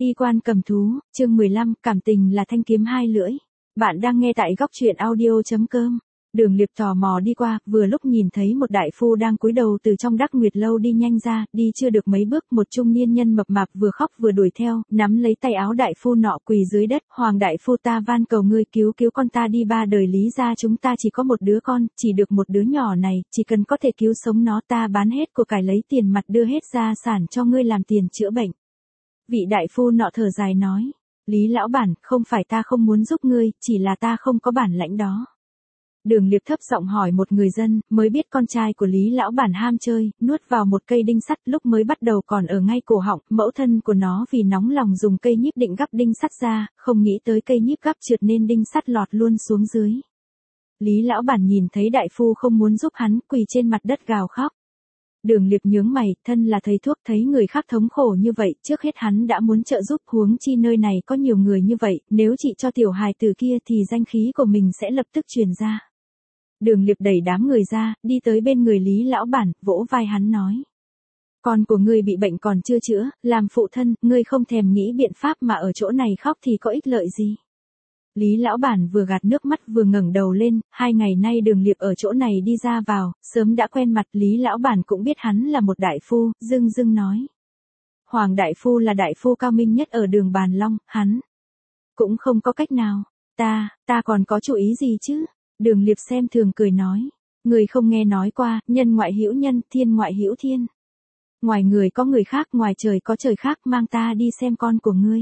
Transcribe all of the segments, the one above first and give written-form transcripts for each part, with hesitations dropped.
Y quan cầm thú, chương 15, cảm tình là thanh kiếm hai lưỡi. Bạn đang nghe tại góc truyện audio.com. Đường Liệp tò mò đi qua, vừa lúc nhìn thấy một đại phu đang cúi đầu từ trong Đắc Nguyệt lâu đi nhanh ra, đi chưa được mấy bước, một trung niên nhân mập mạp vừa khóc vừa đuổi theo, nắm lấy tay áo đại phu nọ quỳ dưới đất, "Hoàng đại phu, ta van cầu ngươi cứu con ta đi, ba đời Lý gia chúng ta chỉ có một đứa con, chỉ được một đứa nhỏ này, chỉ cần có thể cứu sống nó, ta bán hết của cải lấy tiền mặt đưa hết gia sản cho ngươi làm tiền chữa bệnh." Vị đại phu nọ thở dài nói, "Lý lão bản, không phải ta không muốn giúp ngươi, chỉ là ta không có bản lãnh đó." Đường Liệp thấp giọng hỏi một người dân, mới biết con trai của Lý lão bản ham chơi, nuốt vào một cây đinh sắt, lúc mới bắt đầu còn ở ngay cổ họng, mẫu thân của nó vì nóng lòng dùng cây nhíp định gắp đinh sắt ra, không nghĩ tới cây nhíp gắp trượt nên đinh sắt lọt luôn xuống dưới. Lý lão bản nhìn thấy đại phu không muốn giúp hắn, quỳ trên mặt đất gào khóc. Đường Liệp nhướng mày, thân là thầy thuốc, thấy người khác thống khổ như vậy, trước hết hắn đã muốn trợ giúp, huống chi nơi này có nhiều người như vậy, nếu trị cho tiểu hài tử kia thì danh khí của mình sẽ lập tức truyền ra. Đường Liệp đẩy đám người ra, đi tới bên người Lý lão bản, vỗ vai hắn nói: "Con của ngươi bị bệnh còn chưa chữa, làm phụ thân, ngươi không thèm nghĩ biện pháp mà ở chỗ này khóc thì có ích lợi gì?" Lý lão bản vừa gạt nước mắt vừa ngẩng đầu lên, 2 ngày nay Đường Liệp ở chỗ này đi ra vào, sớm đã quen mặt, Lý lão bản cũng biết hắn là một đại phu, dưng dưng nói: "Hoàng đại phu là đại phu cao minh nhất ở Đường Bàn Long, hắn cũng không có cách nào, ta còn có chủ ý gì chứ?" Đường Liệp xem thường cười nói, "Người không nghe nói qua, nhân ngoại hữu nhân, thiên ngoại hữu thiên. Ngoài người có người khác, ngoài trời có trời khác, mang ta đi xem con của ngươi."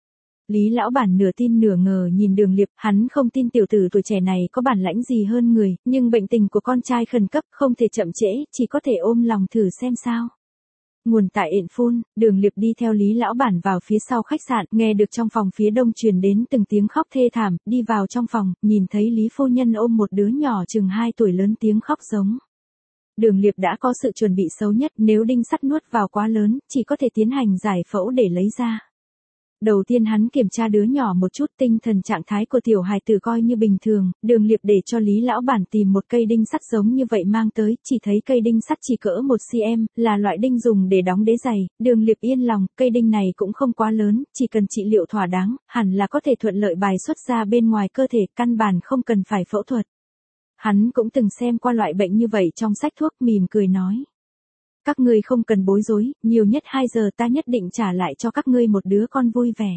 Lý lão bản nửa tin nửa ngờ nhìn Đường Liệp, hắn không tin tiểu tử tuổi trẻ này có bản lãnh gì hơn người, nhưng bệnh tình của con trai khẩn cấp, không thể chậm trễ, chỉ có thể ôm lòng thử xem sao. Nguồn tại ện phun, Đường Liệp đi theo Lý lão bản vào phía sau khách sạn, nghe được trong phòng phía đông truyền đến từng tiếng khóc thê thảm, đi vào trong phòng, nhìn thấy Lý phu nhân ôm một đứa nhỏ chừng 2 tuổi lớn tiếng khóc giống. Đường Liệp đã có sự chuẩn bị xấu nhất, nếu đinh sắt nuốt vào quá lớn, chỉ có thể tiến hành giải phẫu để lấy ra. Đầu tiên hắn kiểm tra đứa nhỏ một chút, tinh thần trạng thái của tiểu hài tử coi như bình thường, Đường Liệp để cho Lý lão bản tìm một cây đinh sắt giống như vậy mang tới, chỉ thấy cây đinh sắt chỉ cỡ 1 cm, là loại đinh dùng để đóng đế giày, Đường Liệp yên lòng, cây đinh này cũng không quá lớn, chỉ cần trị liệu thỏa đáng, hẳn là có thể thuận lợi bài xuất ra bên ngoài cơ thể, căn bản không cần phải phẫu thuật. Hắn cũng từng xem qua loại bệnh như vậy trong sách thuốc, mỉm cười nói: "Các ngươi không cần bối rối, nhiều nhất 2 giờ ta nhất định trả lại cho các ngươi một đứa con vui vẻ."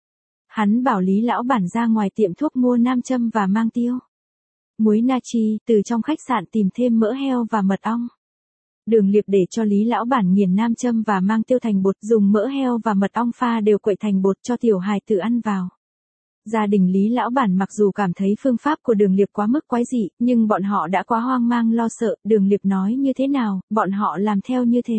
Hắn bảo Lý lão bản ra ngoài tiệm thuốc mua nam châm và mang tiêu, muối natri, từ trong khách sạn tìm thêm mỡ heo và mật ong. Đường Liệp để cho Lý lão bản nghiền nam châm và mang tiêu thành bột, dùng mỡ heo và mật ong pha đều quậy thành bột cho tiểu hài tử ăn vào. Gia đình Lý lão bản mặc dù cảm thấy phương pháp của Đường Liệp quá mức quái dị, nhưng bọn họ đã quá hoang mang lo sợ, Đường Liệp nói như thế nào, bọn họ làm theo như thế.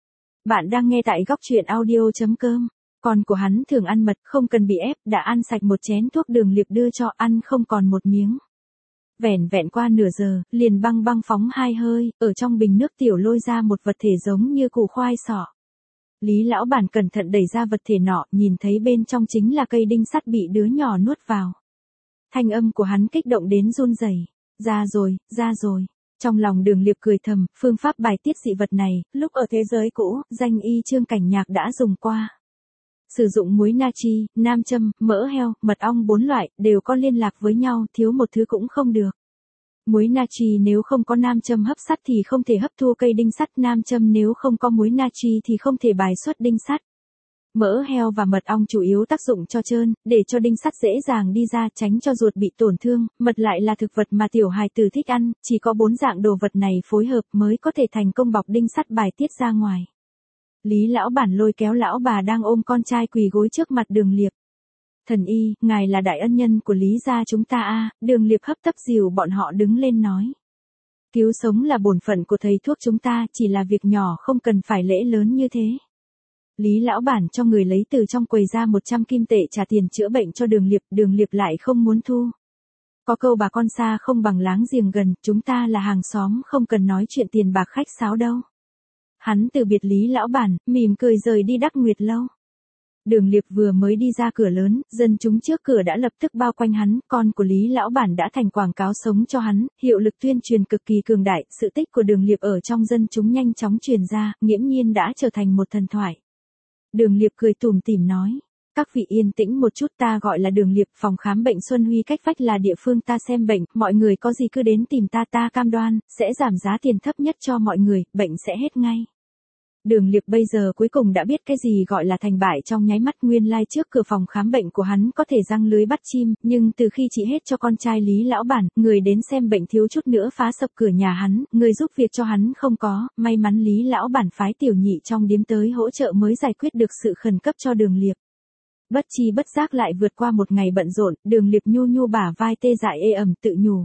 Bạn đang nghe tại góc truyện audio.com. Con của hắn thường ăn mật, không cần bị ép, đã ăn sạch một chén thuốc, Đường Liệp đưa cho ăn không còn một miếng. Vẻn vẹn qua nửa giờ, liền băng phóng 2 hơi, ở trong bình nước tiểu lôi ra một vật thể giống như củ khoai sọ. Lý lão bản cẩn thận đẩy ra vật thể nọ, nhìn thấy bên trong chính là cây đinh sắt bị đứa nhỏ nuốt vào. Thanh âm của hắn kích động đến run rẩy. Ra rồi. Trong lòng Đường Liệp cười thầm, phương pháp bài tiết dị vật này, lúc ở thế giới cũ, danh y Trương Cảnh Nhạc đã dùng qua. Sử dụng muối natri, nam châm, mỡ heo, mật ong 4 loại, đều có liên lạc với nhau, thiếu một thứ cũng không được. Muối natri nếu không có nam châm hấp sắt thì không thể hấp thu cây đinh sắt, nam châm nếu không có muối natri thì không thể bài xuất đinh sắt. Mỡ heo và mật ong chủ yếu tác dụng cho trơn, để cho đinh sắt dễ dàng đi ra, tránh cho ruột bị tổn thương, mật lại là thực vật mà tiểu hài tử thích ăn, chỉ có 4 dạng đồ vật này phối hợp mới có thể thành công bọc đinh sắt bài tiết ra ngoài. Lý lão bản lôi kéo lão bà đang ôm con trai quỳ gối trước mặt Đường Liệp. "Thần y, ngài là đại ân nhân của Lý gia chúng ta a." Đường Liệp hấp tấp dìu bọn họ đứng lên nói: "Cứu sống là bổn phận của thầy thuốc chúng ta, chỉ là việc nhỏ không cần phải lễ lớn như thế." Lý lão bản cho người lấy từ trong quầy ra 100 kim tệ trả tiền chữa bệnh cho Đường Liệp lại không muốn thu. Có câu bà con xa không bằng láng giềng gần, chúng ta là hàng xóm không cần nói chuyện tiền bạc khách sáo đâu. Hắn từ biệt Lý lão bản, mỉm cười rời đi Đắc Nguyệt lâu. Đường Liệp vừa mới đi ra cửa lớn, dân chúng trước cửa đã lập tức bao quanh hắn, con của Lý lão bản đã thành quảng cáo sống cho hắn, hiệu lực tuyên truyền cực kỳ cường đại, sự tích của Đường Liệp ở trong dân chúng nhanh chóng truyền ra, nghiễm nhiên đã trở thành một thần thoại. Đường Liệp cười tủm tỉm nói, các vị yên tĩnh một chút, ta gọi là Đường Liệp, phòng khám bệnh Xuân Huy cách vách là địa phương ta xem bệnh, mọi người có gì cứ đến tìm ta, ta cam đoan, sẽ giảm giá tiền thấp nhất cho mọi người, bệnh sẽ hết ngay. Đường Liệp bây giờ cuối cùng đã biết cái gì gọi là thành bại trong nháy mắt. Nguyên lai trước cửa phòng khám bệnh của hắn có thể giăng lưới bắt chim, nhưng từ khi chị hết cho con trai Lý lão bản, người đến xem bệnh thiếu chút nữa phá sập cửa nhà hắn, người giúp việc cho hắn không có, may mắn Lý lão bản phái tiểu nhị trong điếm tới hỗ trợ mới giải quyết được sự khẩn cấp cho Đường Liệp. Bất chi bất giác lại vượt qua một ngày bận rộn, Đường Liệp nhu nhu bả vai tê dại ê ẩm tự nhủ.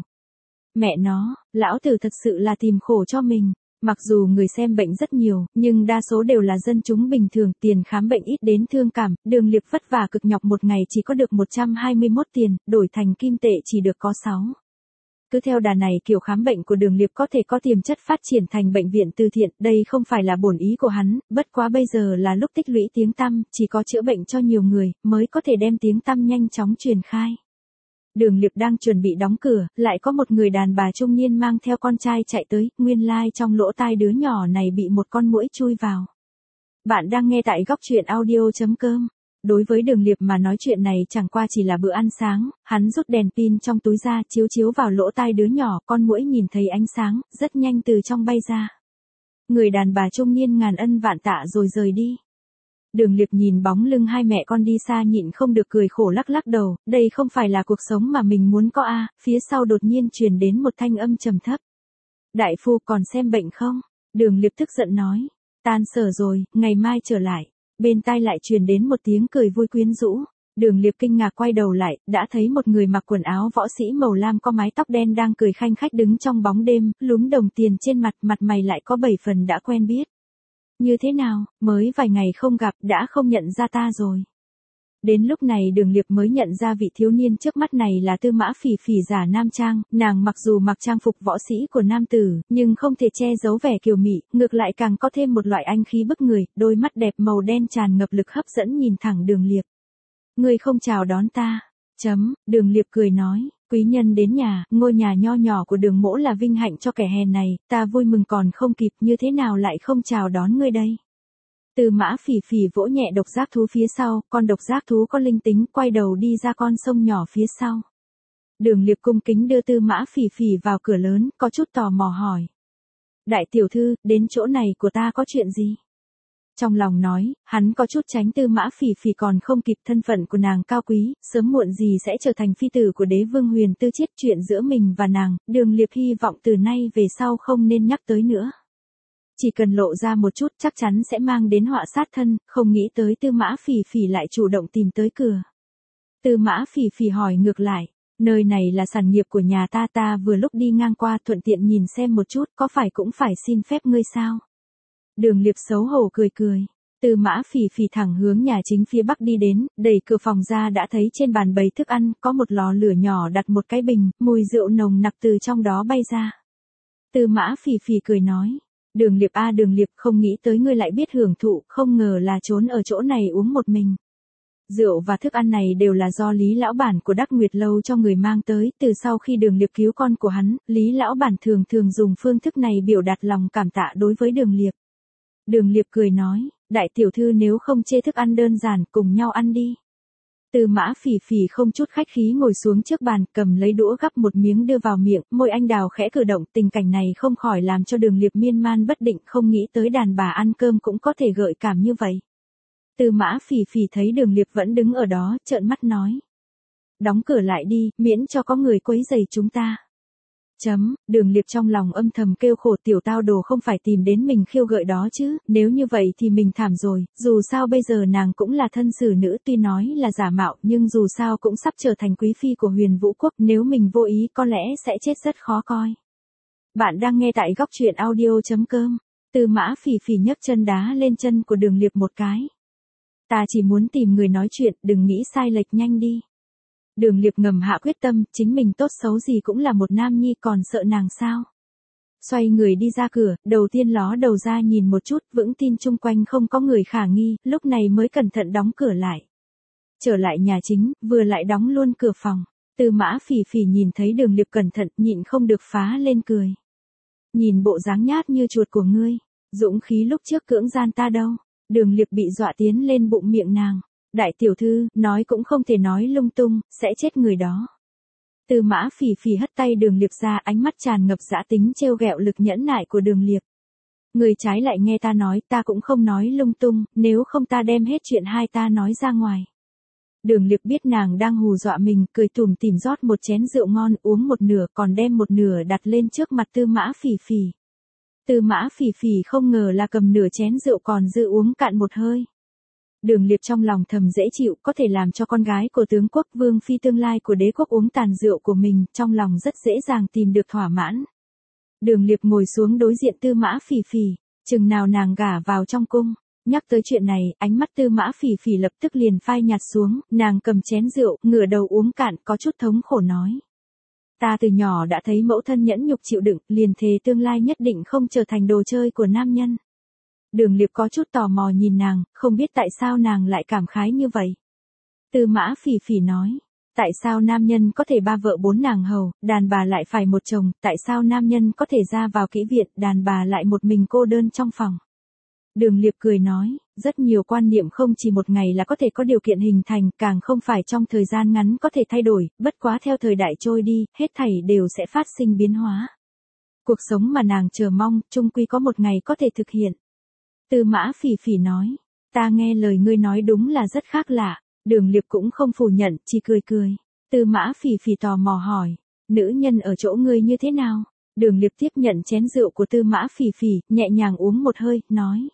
Mẹ nó, lão tử thật sự là tìm khổ cho mình. Mặc dù người xem bệnh rất nhiều, nhưng đa số đều là dân chúng bình thường, tiền khám bệnh ít đến thương cảm, Đường Liệp vất vả cực nhọc một ngày chỉ có được 121 tiền, đổi thành kim tệ chỉ được có 6. Cứ theo đà này kiểu khám bệnh của Đường Liệp có thể có tiềm chất phát triển thành bệnh viện từ thiện, đây không phải là bổn ý của hắn, bất quá bây giờ là lúc tích lũy tiếng tăm, chỉ có chữa bệnh cho nhiều người, mới có thể đem tiếng tăm nhanh chóng truyền khai. Đường Liệp đang chuẩn bị đóng cửa, lại có một người đàn bà trung niên mang theo con trai chạy tới, nguyên lai trong lỗ tai đứa nhỏ này bị một con muỗi chui vào. Bạn đang nghe tại góc truyện audio.com. Đối với Đường Liệp mà nói chuyện này chẳng qua chỉ là bữa ăn sáng, hắn rút đèn pin trong túi ra chiếu chiếu vào lỗ tai đứa nhỏ, con muỗi nhìn thấy ánh sáng, rất nhanh từ trong bay ra. Người đàn bà trung niên ngàn ân vạn tạ rồi rời đi. Đường Liệp nhìn bóng lưng hai mẹ con đi xa nhịn không được cười khổ lắc lắc đầu, đây không phải là cuộc sống mà mình muốn có a. Phía sau đột nhiên truyền đến một thanh âm trầm thấp. Đại phu còn xem bệnh không? Đường Liệp tức giận nói, tan sở rồi, ngày mai trở lại. Bên tai lại truyền đến một tiếng cười vui quyến rũ. Đường Liệp kinh ngạc quay đầu lại, đã thấy một người mặc quần áo võ sĩ màu lam có mái tóc đen đang cười khanh khách đứng trong bóng đêm, lúm đồng tiền trên mặt, mặt mày lại có 7 phần đã quen biết. Như thế nào, mới vài ngày không gặp, đã không nhận ra ta rồi. Đến lúc này Đường Liệp mới nhận ra vị thiếu niên trước mắt này là Tư Mã Phỉ Phỉ giả nam trang, nàng mặc dù mặc trang phục võ sĩ của nam tử, nhưng không thể che giấu vẻ kiều mị, ngược lại càng có thêm một loại anh khí bức người, đôi mắt đẹp màu đen tràn ngập lực hấp dẫn nhìn thẳng Đường Liệp. Ngươi không chào đón ta. Đường Liệp cười nói, quý nhân đến nhà, ngôi nhà nho nhỏ của Đường mỗ là vinh hạnh cho kẻ hèn này, ta vui mừng còn không kịp, như thế nào lại không chào đón ngươi đây. Tư Mã Phỉ Phỉ vỗ nhẹ độc giác thú phía sau, con độc giác thú có linh tính, quay đầu đi ra con sông nhỏ phía sau. Đường Liệp cung kính đưa Tư Mã Phỉ Phỉ vào cửa lớn, có chút tò mò hỏi. Đại tiểu thư, đến chỗ này của ta có chuyện gì? Trong lòng nói, hắn có chút tránh Tư Mã Phỉ Phỉ còn không kịp, thân phận của nàng cao quý, sớm muộn gì sẽ trở thành phi tử của đế vương Huyền Tư Chiết, chuyện giữa mình và nàng, Đường Liệp hy vọng từ nay về sau không nên nhắc tới nữa. Chỉ cần lộ ra một chút chắc chắn sẽ mang đến họa sát thân, không nghĩ tới Tư Mã Phỉ Phỉ lại chủ động tìm tới cửa. Tư Mã Phỉ Phỉ hỏi ngược lại, nơi này là sản nghiệp của nhà ta, ta vừa lúc đi ngang qua thuận tiện nhìn xem một chút, có phải cũng phải xin phép ngươi sao? Đường Liệp xấu hổ cười cười. Tư Mã Phỉ Phỉ thẳng hướng nhà chính phía bắc đi đến, đẩy cửa phòng ra đã thấy trên bàn bày thức ăn, có một lò lửa nhỏ đặt một cái bình, mùi rượu nồng nặc từ trong đó bay ra. Tư Mã Phỉ Phỉ cười nói, Đường Liệp a Đường Liệp, không nghĩ tới ngươi lại biết hưởng thụ, không ngờ là trốn ở chỗ này uống một mình. Rượu và thức ăn này đều là do Lý lão bản của Đắc Nguyệt lâu cho người mang tới, từ sau khi Đường Liệp cứu con của hắn, Lý lão bản thường thường dùng phương thức này biểu đạt lòng cảm tạ đối với Đường Liệp. Đường Liệp cười nói, đại tiểu thư nếu không chê thức ăn đơn giản, cùng nhau ăn đi. Tư Mã Phỉ Phỉ không chút khách khí ngồi xuống trước bàn, cầm lấy đũa gắp một miếng đưa vào miệng, môi anh đào khẽ cử động, tình cảnh này không khỏi làm cho Đường Liệp miên man bất định, không nghĩ tới đàn bà ăn cơm cũng có thể gợi cảm như vậy. Tư Mã Phỉ Phỉ thấy Đường Liệp vẫn đứng ở đó, trợn mắt nói. Đóng cửa lại đi, miễn cho có người quấy rầy chúng ta. Đường Liệp trong lòng âm thầm kêu khổ, tiểu tao đồ không phải tìm đến mình khiêu gợi đó chứ, nếu như vậy thì mình thảm rồi, dù sao bây giờ nàng cũng là thân xử nữ, tuy nói là giả mạo nhưng dù sao cũng sắp trở thành quý phi của Huyền Vũ Quốc, nếu mình vô ý có lẽ sẽ chết rất khó coi. Bạn đang nghe tại góc truyện audio.com. Tư Mã Phỉ Phỉ nhấc chân đá lên chân của Đường Liệp một cái. Ta chỉ muốn tìm người nói chuyện, đừng nghĩ sai lệch, nhanh đi. Đường Liệp ngầm hạ quyết tâm, chính mình tốt xấu gì cũng là một nam nhi, còn sợ nàng sao. Xoay người đi ra cửa, đầu tiên ló đầu ra nhìn một chút, vững tin chung quanh không có người khả nghi, lúc này mới cẩn thận đóng cửa lại. Trở lại nhà chính, vừa lại đóng luôn cửa phòng. Tư Mã Phỉ Phỉ nhìn thấy Đường Liệp cẩn thận, nhịn không được phá lên cười. Nhìn bộ dáng nhát như chuột của ngươi, dũng khí lúc trước cưỡng gian ta đâu. Đường Liệp bị dọa tiến lên bụng miệng nàng. Đại tiểu thư, nói cũng không thể nói lung tung, sẽ chết người đó. Tư Mã Phỉ Phỉ hất tay Đường Liệp ra, ánh mắt tràn ngập dã tính trêu ghẹo lực nhẫn nại của Đường Liệp. Người trái lại nghe ta nói, ta cũng không nói lung tung, nếu không ta đem hết chuyện hai ta nói ra ngoài. Đường Liệp biết nàng đang hù dọa mình, cười tủm tỉm rót một chén rượu ngon, uống một nửa, còn đem một nửa đặt lên trước mặt Tư Mã Phỉ Phỉ. Tư Mã Phỉ Phỉ không ngờ là cầm nửa chén rượu còn dư uống cạn một hơi. Đường Liệp trong lòng thầm dễ chịu, có thể làm cho con gái của tướng quốc vương phi tương lai của đế quốc uống tàn rượu của mình, trong lòng rất dễ dàng tìm được thỏa mãn. Đường Liệp ngồi xuống đối diện Tư Mã Phỉ Phỉ, chừng nào nàng gả vào trong cung. Nhắc tới chuyện này, ánh mắt Tư Mã Phỉ Phỉ lập tức liền phai nhạt xuống, nàng cầm chén rượu, ngửa đầu uống cạn, có chút thống khổ nói. Ta từ nhỏ đã thấy mẫu thân nhẫn nhục chịu đựng, liền thề tương lai nhất định không trở thành đồ chơi của nam nhân. Đường Liệp có chút tò mò nhìn nàng, không biết tại sao nàng lại cảm khái như vậy. Tư Mã Phỉ Phỉ nói, tại sao nam nhân có thể ba vợ bốn nàng hầu, đàn bà lại phải một chồng, tại sao nam nhân có thể ra vào kỹ viện, đàn bà lại một mình cô đơn trong phòng. Đường Liệp cười nói, rất nhiều quan niệm không chỉ một ngày là có thể có điều kiện hình thành, càng không phải trong thời gian ngắn có thể thay đổi, bất quá theo thời đại trôi đi, hết thảy đều sẽ phát sinh biến hóa. Cuộc sống mà nàng chờ mong, chung quy có một ngày có thể thực hiện. Tư Mã Phỉ Phỉ nói, ta nghe lời ngươi nói đúng là rất khác lạ. Đường Liệp cũng không phủ nhận, chỉ cười cười. Tư Mã Phỉ Phỉ tò mò hỏi, nữ nhân ở chỗ ngươi như thế nào? Đường Liệp tiếp nhận chén rượu của Tư Mã Phỉ Phỉ, nhẹ nhàng uống một hơi, nói.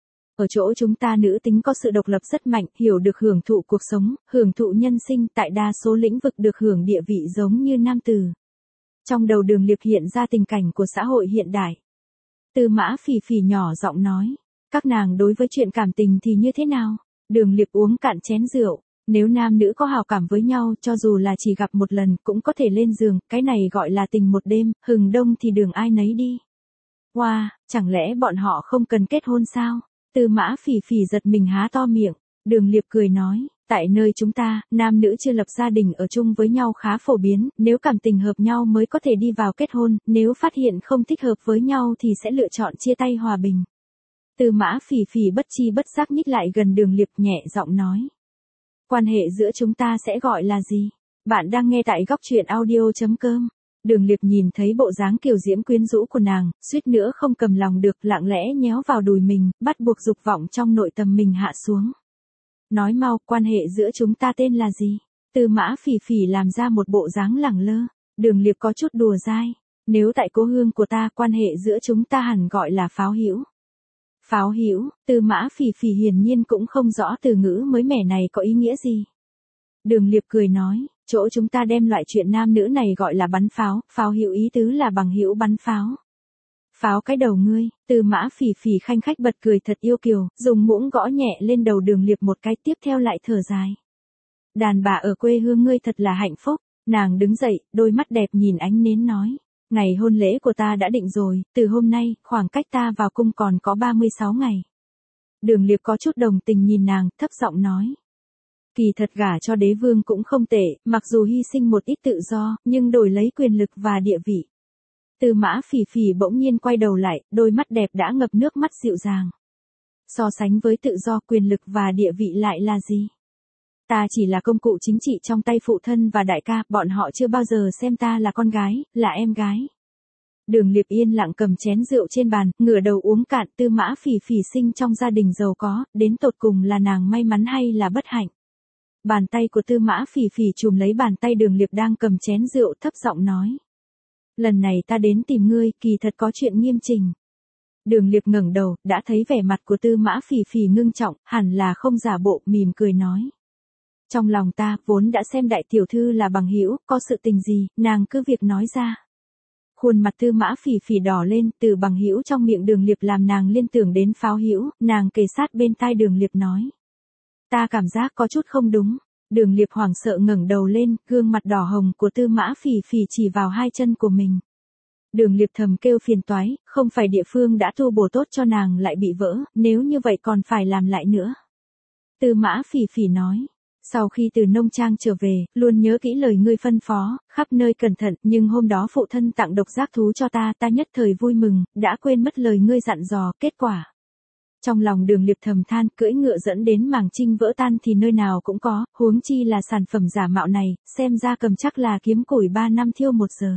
Ở chỗ chúng ta nữ tính có sự độc lập rất mạnh, hiểu được hưởng thụ cuộc sống, hưởng thụ nhân sinh, tại đa số lĩnh vực được hưởng địa vị giống như nam tử. Trong đầu Đường Liệp hiện ra tình cảnh của xã hội hiện đại. Tư Mã Phỉ Phỉ nhỏ giọng nói, các nàng đối với chuyện cảm tình thì như thế nào? Đường Liệp uống cạn chén rượu, nếu nam nữ có hào cảm với nhau, cho dù là chỉ gặp một lần, cũng có thể lên giường, cái này gọi là tình một đêm, hừng đông thì đường ai nấy đi. Wow, chẳng lẽ bọn họ không cần kết hôn sao? Tư Mã Phỉ Phỉ giật mình há to miệng. Đường Liệp cười nói, tại nơi chúng ta, nam nữ chưa lập gia đình ở chung với nhau khá phổ biến, nếu cảm tình hợp nhau mới có thể đi vào kết hôn, nếu phát hiện không thích hợp với nhau thì sẽ lựa chọn chia tay hòa bình. Tư Mã Phỉ Phỉ bất chi bất giác nhích lại gần Đường Liệp, nhẹ giọng nói. Quan hệ giữa chúng ta sẽ gọi là gì? Bạn đang nghe tại góc truyện audio.com. Đường Liệp nhìn thấy bộ dáng kiều diễm quyến rũ của nàng, suýt nữa không cầm lòng được, lặng lẽ nhéo vào đùi mình, bắt buộc dục vọng trong nội tâm mình hạ xuống. Nói mau, quan hệ giữa chúng ta tên là gì? Tư Mã Phỉ Phỉ làm ra một bộ dáng lẳng lơ. Đường Liệp có chút đùa dai. Nếu tại cố hương của ta, quan hệ giữa chúng ta hẳn gọi là pháo hữu. Pháo hữu, Tư Mã Phỉ Phỉ hiển nhiên cũng không rõ từ ngữ mới mẻ này có ý nghĩa gì. Đường Liệp cười nói, chỗ chúng ta đem loại chuyện nam nữ này gọi là bắn pháo, pháo hữu ý tứ là bằng hữu bắn pháo. Pháo cái đầu ngươi, Tư Mã Phỉ Phỉ khanh khách bật cười thật yêu kiều, dùng muỗng gõ nhẹ lên đầu Đường Liệp một cái, tiếp theo lại thở dài. Đàn bà ở quê hương ngươi thật là hạnh phúc. Nàng đứng dậy, đôi mắt đẹp nhìn ánh nến nói. Ngày hôn lễ của ta đã định rồi, từ hôm nay, khoảng cách ta vào cung còn có 36 ngày. Đường Liệp có chút đồng tình nhìn nàng, thấp giọng nói. Kỳ thật gả cho đế vương cũng không tệ, mặc dù hy sinh một ít tự do, nhưng đổi lấy quyền lực và địa vị. Tư Mã Phỉ Phỉ bỗng nhiên quay đầu lại, đôi mắt đẹp đã ngập nước mắt dịu dàng. So sánh với tự do, quyền lực và địa vị lại là gì? Ta chỉ là công cụ chính trị trong tay phụ thân và đại ca, bọn họ chưa bao giờ xem ta là con gái, là em gái. Đường Liệp yên lặng cầm chén rượu trên bàn, ngửa đầu uống cạn. Tư Mã Phỉ Phỉ sinh trong gia đình giàu có, đến tột cùng là nàng may mắn hay là bất hạnh. Bàn tay của Tư Mã Phỉ Phỉ chùm lấy bàn tay Đường Liệp đang cầm chén rượu, thấp giọng nói. Lần này ta đến tìm ngươi, kỳ thật có chuyện nghiêm trình. Đường Liệp ngẩng đầu, đã thấy vẻ mặt của Tư Mã Phỉ Phỉ ngưng trọng, hẳn là không giả bộ, mỉm cười nói. Trong lòng ta, vốn đã xem đại tiểu thư là bằng hữu, có sự tình gì, nàng cứ việc nói ra. Khuôn mặt Tư Mã Phỉ Phỉ đỏ lên, từ bằng hữu trong miệng Đường Liệp làm nàng liên tưởng đến pháo hữu, nàng kề sát bên tai Đường Liệp nói. Ta cảm giác có chút không đúng. Đường Liệp hoảng sợ ngẩng đầu lên, gương mặt đỏ hồng của Tư Mã Phỉ Phỉ chỉ vào hai chân của mình. Đường Liệp thầm kêu phiền toái, không phải địa phương đã tu bổ tốt cho nàng lại bị vỡ, nếu như vậy còn phải làm lại nữa. Tư Mã Phỉ Phỉ nói. Sau khi từ nông trang trở về, luôn nhớ kỹ lời ngươi phân phó, khắp nơi cẩn thận, nhưng hôm đó phụ thân tặng độc giác thú cho ta, ta nhất thời vui mừng, đã quên mất lời ngươi dặn dò, kết quả. Trong lòng Đường Liệp thầm than, cưỡi ngựa dẫn đến màng trinh vỡ tan thì nơi nào cũng có, huống chi là sản phẩm giả mạo này, xem ra cầm chắc là kiếm củi 3 năm thiêu 1 giờ.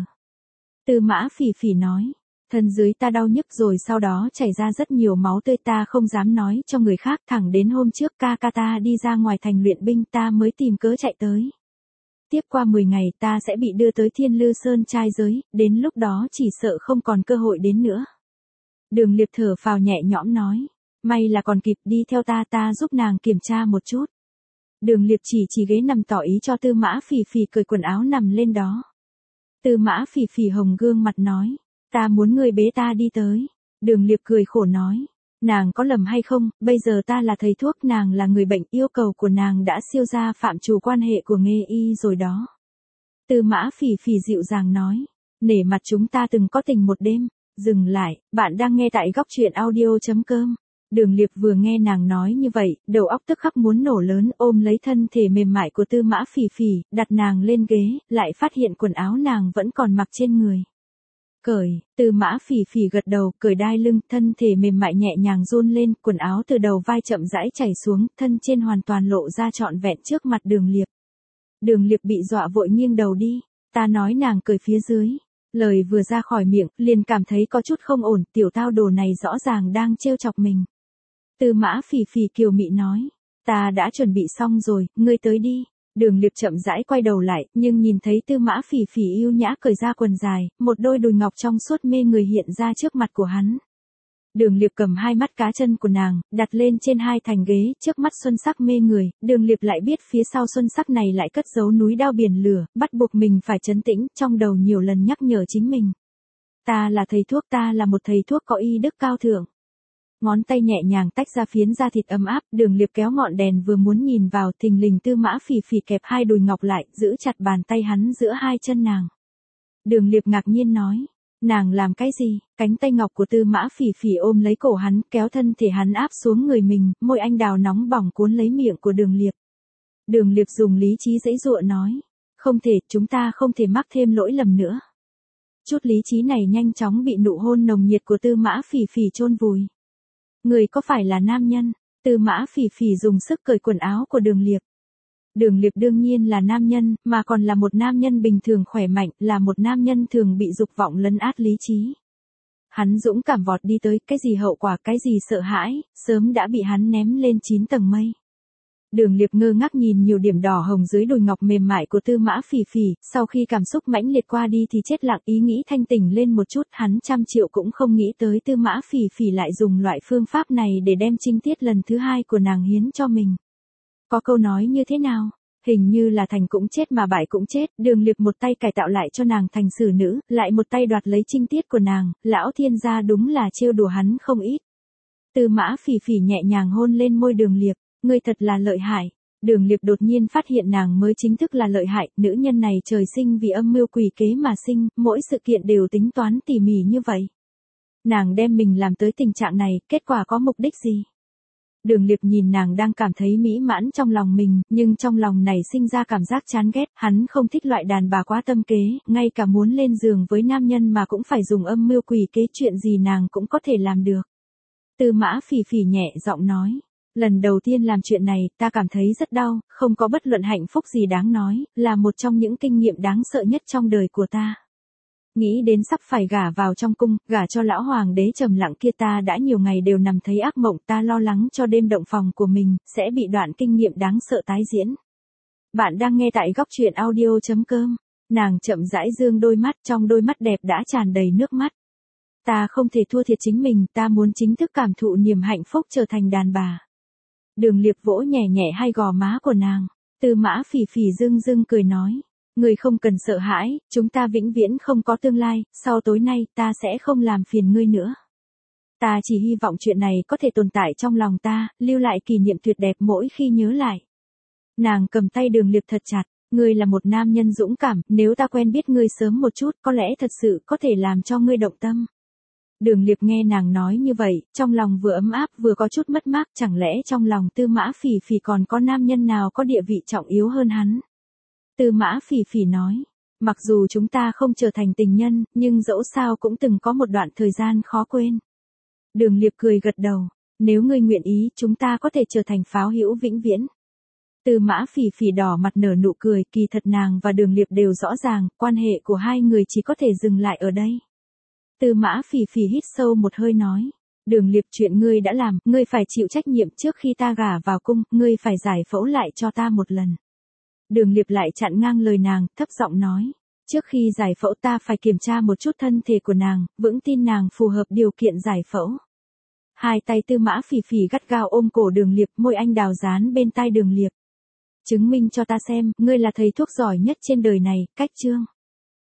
Tư Mã Phỉ Phỉ nói, thân dưới ta đau nhức rồi sau đó chảy ra rất nhiều máu tươi, ta không dám nói cho người khác, thẳng đến hôm trước ca ca ta đi ra ngoài thành luyện binh ta mới tìm cớ chạy tới. Tiếp qua 10 ngày ta sẽ bị đưa tới Thiên Lư Sơn trai giới, đến lúc đó chỉ sợ không còn cơ hội đến nữa. Đường Liệp thở phào nhẹ nhõm nói, may là còn kịp, đi theo ta giúp nàng kiểm tra một chút. Đường Liệp chỉ ghế nằm tỏ ý cho Tư Mã Phỉ Phỉ cởi quần áo nằm lên đó. Tư Mã Phỉ Phỉ hồng gương mặt nói, ta muốn người bế ta đi tới. Đường Liệp cười khổ nói, nàng có lầm hay không, bây giờ ta là thầy thuốc, nàng là người bệnh, yêu cầu của nàng đã siêu ra phạm trù quan hệ của nghề y rồi đó. Tư Mã Phỉ Phỉ dịu dàng nói, nể mặt chúng ta từng có tình một đêm. Dừng lại, bạn đang nghe tại góc truyện audio.com. Đường Liệp vừa nghe nàng nói như vậy, đầu óc tức khắc muốn nổ lớn, ôm lấy thân thể mềm mại của Tư Mã Phỉ Phỉ, đặt nàng lên ghế, lại phát hiện quần áo nàng vẫn còn mặc trên người. Cởi, Tư Mã Phỉ Phỉ gật đầu, cởi đai lưng, thân thể mềm mại nhẹ nhàng run lên, quần áo từ đầu vai chậm rãi chảy xuống, thân trên hoàn toàn lộ ra trọn vẹn trước mặt Đường Liệp. Đường Liệp bị dọa vội nghiêng đầu đi, ta nói nàng cởi phía dưới. Lời vừa ra khỏi miệng, liền cảm thấy có chút không ổn, tiểu tao đồ này rõ ràng đang trêu chọc mình. Tư Mã Phỉ Phỉ kiều mị nói, ta đã chuẩn bị xong rồi, ngươi tới đi. Đường Liệp chậm rãi quay đầu lại, nhưng nhìn thấy Tư Mã Phỉ Phỉ yêu nhã cởi ra quần dài, một đôi đùi ngọc trong suốt mê người hiện ra trước mặt của hắn. Đường Liệp cầm hai mắt cá chân của nàng, đặt lên trên hai thành ghế, trước mắt xuân sắc mê người, Đường Liệp lại biết phía sau xuân sắc này lại cất giấu núi đao biển lửa, bắt buộc mình phải trấn tĩnh, trong đầu nhiều lần nhắc nhở chính mình. Ta là thầy thuốc, ta là một thầy thuốc có y đức cao thượng. Ngón tay nhẹ nhàng tách ra phiến da thịt ấm áp, Đường Liệp kéo ngọn đèn vừa muốn nhìn vào, thình lình Tư Mã Phỉ Phỉ kẹp hai đùi ngọc lại, giữ chặt bàn tay hắn giữa hai chân nàng. Đường Liệp ngạc nhiên nói, nàng làm cái gì? Cánh tay ngọc của Tư Mã Phỉ Phỉ ôm lấy cổ hắn, kéo thân thể hắn áp xuống người mình, môi anh đào nóng bỏng cuốn lấy miệng của Đường Liệp. Đường Liệp dùng lý trí giãy giụa nói, không thể, chúng ta không thể mắc thêm lỗi lầm nữa. Chút lý trí này nhanh chóng bị nụ hôn nồng nhiệt của Tư Mã Phỉ Phỉ chôn vùi. Người có phải là nam nhân? Tư Mã Phỉ Phỉ dùng sức cởi quần áo của Đường Liệp. Đường Liệp đương nhiên là nam nhân, mà còn là một nam nhân bình thường khỏe mạnh, là một nam nhân thường bị dục vọng lấn át lý trí. Hắn dũng cảm vọt đi tới, cái gì hậu quả, cái gì sợ hãi, sớm đã bị hắn ném lên 9 tầng mây. Đường Liệp ngơ ngác nhìn nhiều điểm đỏ hồng dưới đùi ngọc mềm mại của Tư Mã Phỉ Phỉ, sau khi cảm xúc mãnh liệt qua đi thì chết lặng, ý nghĩ thanh tỉnh lên một chút, hắn trăm triệu cũng không nghĩ tới Tư Mã Phỉ Phỉ lại dùng loại phương pháp này để đem trinh tiết lần thứ 2 của nàng hiến cho mình. Có câu nói như thế nào? Hình như là thành cũng chết mà bại cũng chết, Đường Liệp một tay cải tạo lại cho nàng thành xử nữ, lại một tay đoạt lấy trinh tiết của nàng, lão thiên gia đúng là trêu đùa hắn không ít. Tư Mã Phỉ Phỉ nhẹ nhàng hôn lên môi Đường Liệp, ngươi thật là lợi hại. Đường Liệp đột nhiên phát hiện nàng mới chính thức là lợi hại, nữ nhân này trời sinh vì âm mưu quỷ kế mà sinh, mỗi sự kiện đều tính toán tỉ mỉ như vậy. Nàng đem mình làm tới tình trạng này, kết quả có mục đích gì? Đường Liệp nhìn nàng đang cảm thấy mỹ mãn trong lòng mình, nhưng trong lòng này sinh ra cảm giác chán ghét, hắn không thích loại đàn bà quá tâm kế, ngay cả muốn lên giường với nam nhân mà cũng phải dùng âm mưu quỷ kế, chuyện gì nàng cũng có thể làm được. Tư Mã Phỉ Phỉ nhẹ giọng nói, lần đầu tiên làm chuyện này, ta cảm thấy rất đau, không có bất luận hạnh phúc gì đáng nói, là một trong những kinh nghiệm đáng sợ nhất trong đời của ta. Nghĩ đến sắp phải gả vào trong cung, gả cho lão hoàng đế trầm lặng kia, ta đã nhiều ngày đều nằm thấy ác mộng, ta lo lắng cho đêm động phòng của mình, sẽ bị đoạn kinh nghiệm đáng sợ tái diễn. Bạn đang nghe tại góc truyện audio.com. Nàng chậm rãi dương đôi mắt, trong đôi mắt đẹp đã tràn đầy nước mắt. Ta không thể thua thiệt chính mình, ta muốn chính thức cảm thụ niềm hạnh phúc trở thành đàn bà. Đường Liệp vỗ nhẹ nhẹ hai gò má của nàng. Tư Mã Phỉ Phỉ dưng dưng cười nói, người không cần sợ hãi, chúng ta vĩnh viễn không có tương lai, sau tối nay ta sẽ không làm phiền ngươi nữa. Ta chỉ hy vọng chuyện này có thể tồn tại trong lòng ta, lưu lại kỷ niệm tuyệt đẹp mỗi khi nhớ lại. Nàng cầm tay Đường Liệp thật chặt, ngươi là một nam nhân dũng cảm, nếu ta quen biết ngươi sớm một chút, có lẽ thật sự có thể làm cho ngươi động tâm. Đường Liệp nghe nàng nói như vậy, trong lòng vừa ấm áp vừa có chút mất mát, chẳng lẽ trong lòng Tư Mã Phỉ Phỉ còn có nam nhân nào có địa vị trọng yếu hơn hắn? Tư Mã Phỉ Phỉ nói, mặc dù chúng ta không trở thành tình nhân, nhưng dẫu sao cũng từng có một đoạn thời gian khó quên. Đường Liệp cười gật đầu, Nếu ngươi nguyện ý, chúng ta có thể trở thành pháo hữu vĩnh viễn. Tư Mã Phỉ Phỉ đỏ mặt nở nụ cười, kỳ thật nàng và Đường Liệp đều rõ ràng, quan hệ của hai người chỉ có thể dừng lại ở đây. Tư Mã Phỉ Phỉ hít sâu một hơi nói. Đường Liệp, chuyện ngươi đã làm, ngươi phải chịu trách nhiệm. Trước khi ta gả vào cung, ngươi phải giải phẫu lại cho ta một lần. Đường Liệp lại chặn ngang lời nàng, thấp giọng nói. Trước khi giải phẫu ta phải kiểm tra một chút thân thể của nàng, vững tin nàng phù hợp điều kiện giải phẫu. Hai tay Tư Mã Phỉ Phỉ gắt gao ôm cổ Đường Liệp, môi anh đào dán bên tai Đường Liệp. Chứng minh cho ta xem, ngươi là thầy thuốc giỏi nhất trên đời này, Cách Chương.